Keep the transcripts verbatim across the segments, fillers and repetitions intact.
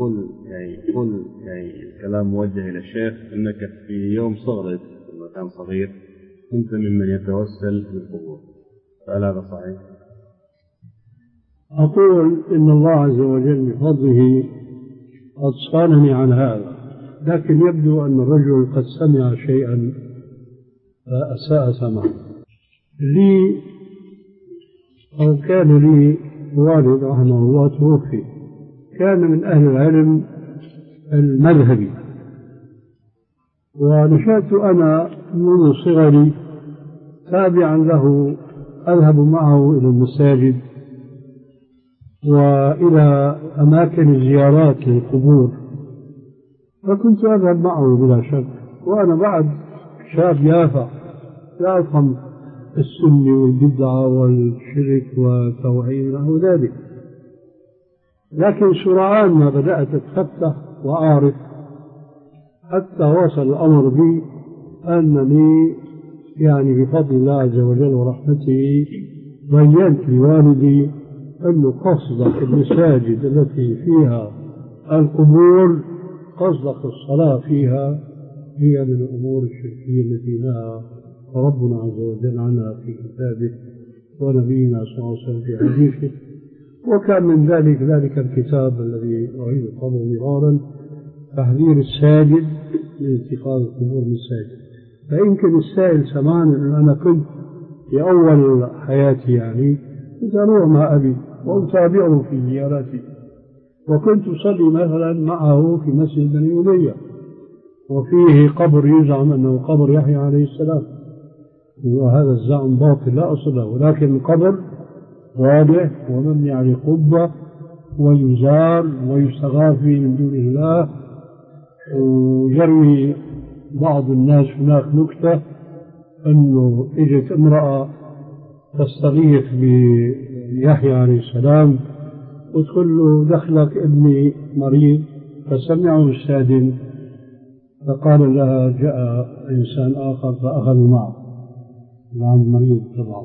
يقول يعني يقول يعني كلام موجه إلى الشيخ أنك في يوم صغرك لما كان صغير كنت ممن يتوسل بالقبور، فهل هذا صحيح؟ أقول إن الله عز وجل بفضله قد صانني عن هذا، لكن يبدو أن الرجل قد سمع شيئا فأساء سمعه لي، أو كان لي والد رحمه الله توفي، كان من أهل العلم المذهبي، ونشأت أنا منذ صغري تابعا له، أذهب معه إلى المساجد وإلى أماكن الزيارات للقبور، فكنت أذهب معه بلا شك، وأنا بعد شاب يافع لا أفهم السنة والبدعة والشرك والتوحيد ونحو ذلك، لكن سرعان ما بدأت أتفتح وأعرف حتى وصل الأمر بي أنني يعني بفضل الله عز وجل ورحمته بينت لوالدي أنه قصدك المساجد التي فيها القبور قصدك الصلاة فيها هي من الأمور الشركية التي نهى ربنا عز وجل عنها في كتابه ونبينا صلى الله عليه وسلم في حديثه، وكان من ذلك ذلك الكتاب الذي أعيد طلبه مرارا، تحذير الساجد من اتخاذ القبور مساجد. فيمكن السائل سمعنا أن أنا كنت في أول حياتي يعني كنت أروح مع أبي وأتابعه في زياراتي، وكنت أصلي مثلا معه في مسجد بني أمية، وفيه قبر يزعم أنه قبر يحيى عليه السلام، وهذا الزعم باطل لا أصل له، ولكن القبر واضح ومبني على قبة ويزار ويستغاث به من دون الله. ويروي بعض الناس هناك نكتة أنه إجت امرأة تستغيث بيحيى عليه السلام وتقول له دخلك ابني مريض، فسمعه السادن فقال لها جاء إنسان آخر فأخذوا معه الآن مريض طبعا.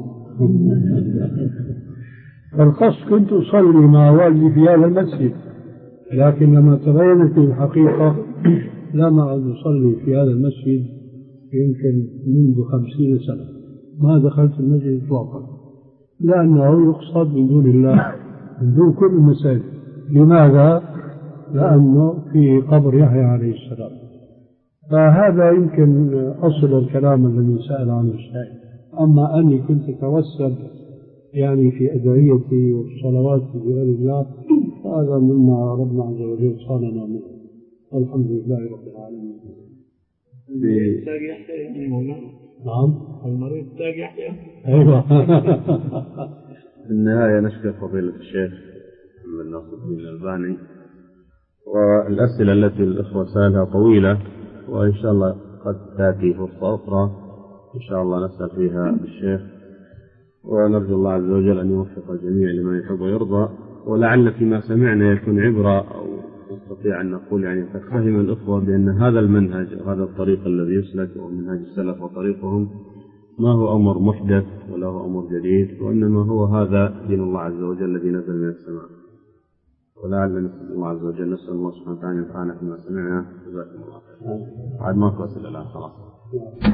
فالقصد كنت أصلي مع والدي في هذا المسجد، لكن لما تبينت الحقيقة لم أعد أصلي في هذا المسجد يمكن منذ خمسين سنة، ما دخلت المسجد إطلاقا، لأنه يقصد من دون الله من دون كل المساجد. لماذا؟ لأنه في قبر يحيى عليه السلام. فهذا يمكن أصل الكلام الذي سأل عنه السائل. أما أني كنت أتوسل يعني في أدعيتي وصلواتي بغير الله هذا مما ربنا عز وجل صاننا منه، والحمد لله رب العالمين. المريض تاج يحيى. نعم المريض تاج يحيى. أيوة. في النهاية نشكر فضيلة الشيخ محمد ناصر الدين الألباني، والأسئلة التي الأخوة سألها طويلة، وإن شاء الله قد تأتي فرصة أخرى إن شاء الله نسأل فيها بالشيخ، ونرجو الله عز وجل أن يوفق الجميع لما يحب ويرضى، ولعل فيما سمعنا يكون عبرة، أو نستطيع أن نقول يعني قد فهم الأخوة بأن هذا المنهج هذا الطريق الذي يسلك ومنهج السلف وطريقهم ما هو أمر محدث ولا هو أمر جديد، وإنما هو هذا دين الله عز وجل الذي نزل من السماء. ولعل نسأل الله عز وجل نسأل الله سبحانه وتعالى ينفعنا فيما سمعنا. جزاكم الله خير. عاد ما أسئلة الآن خلاص.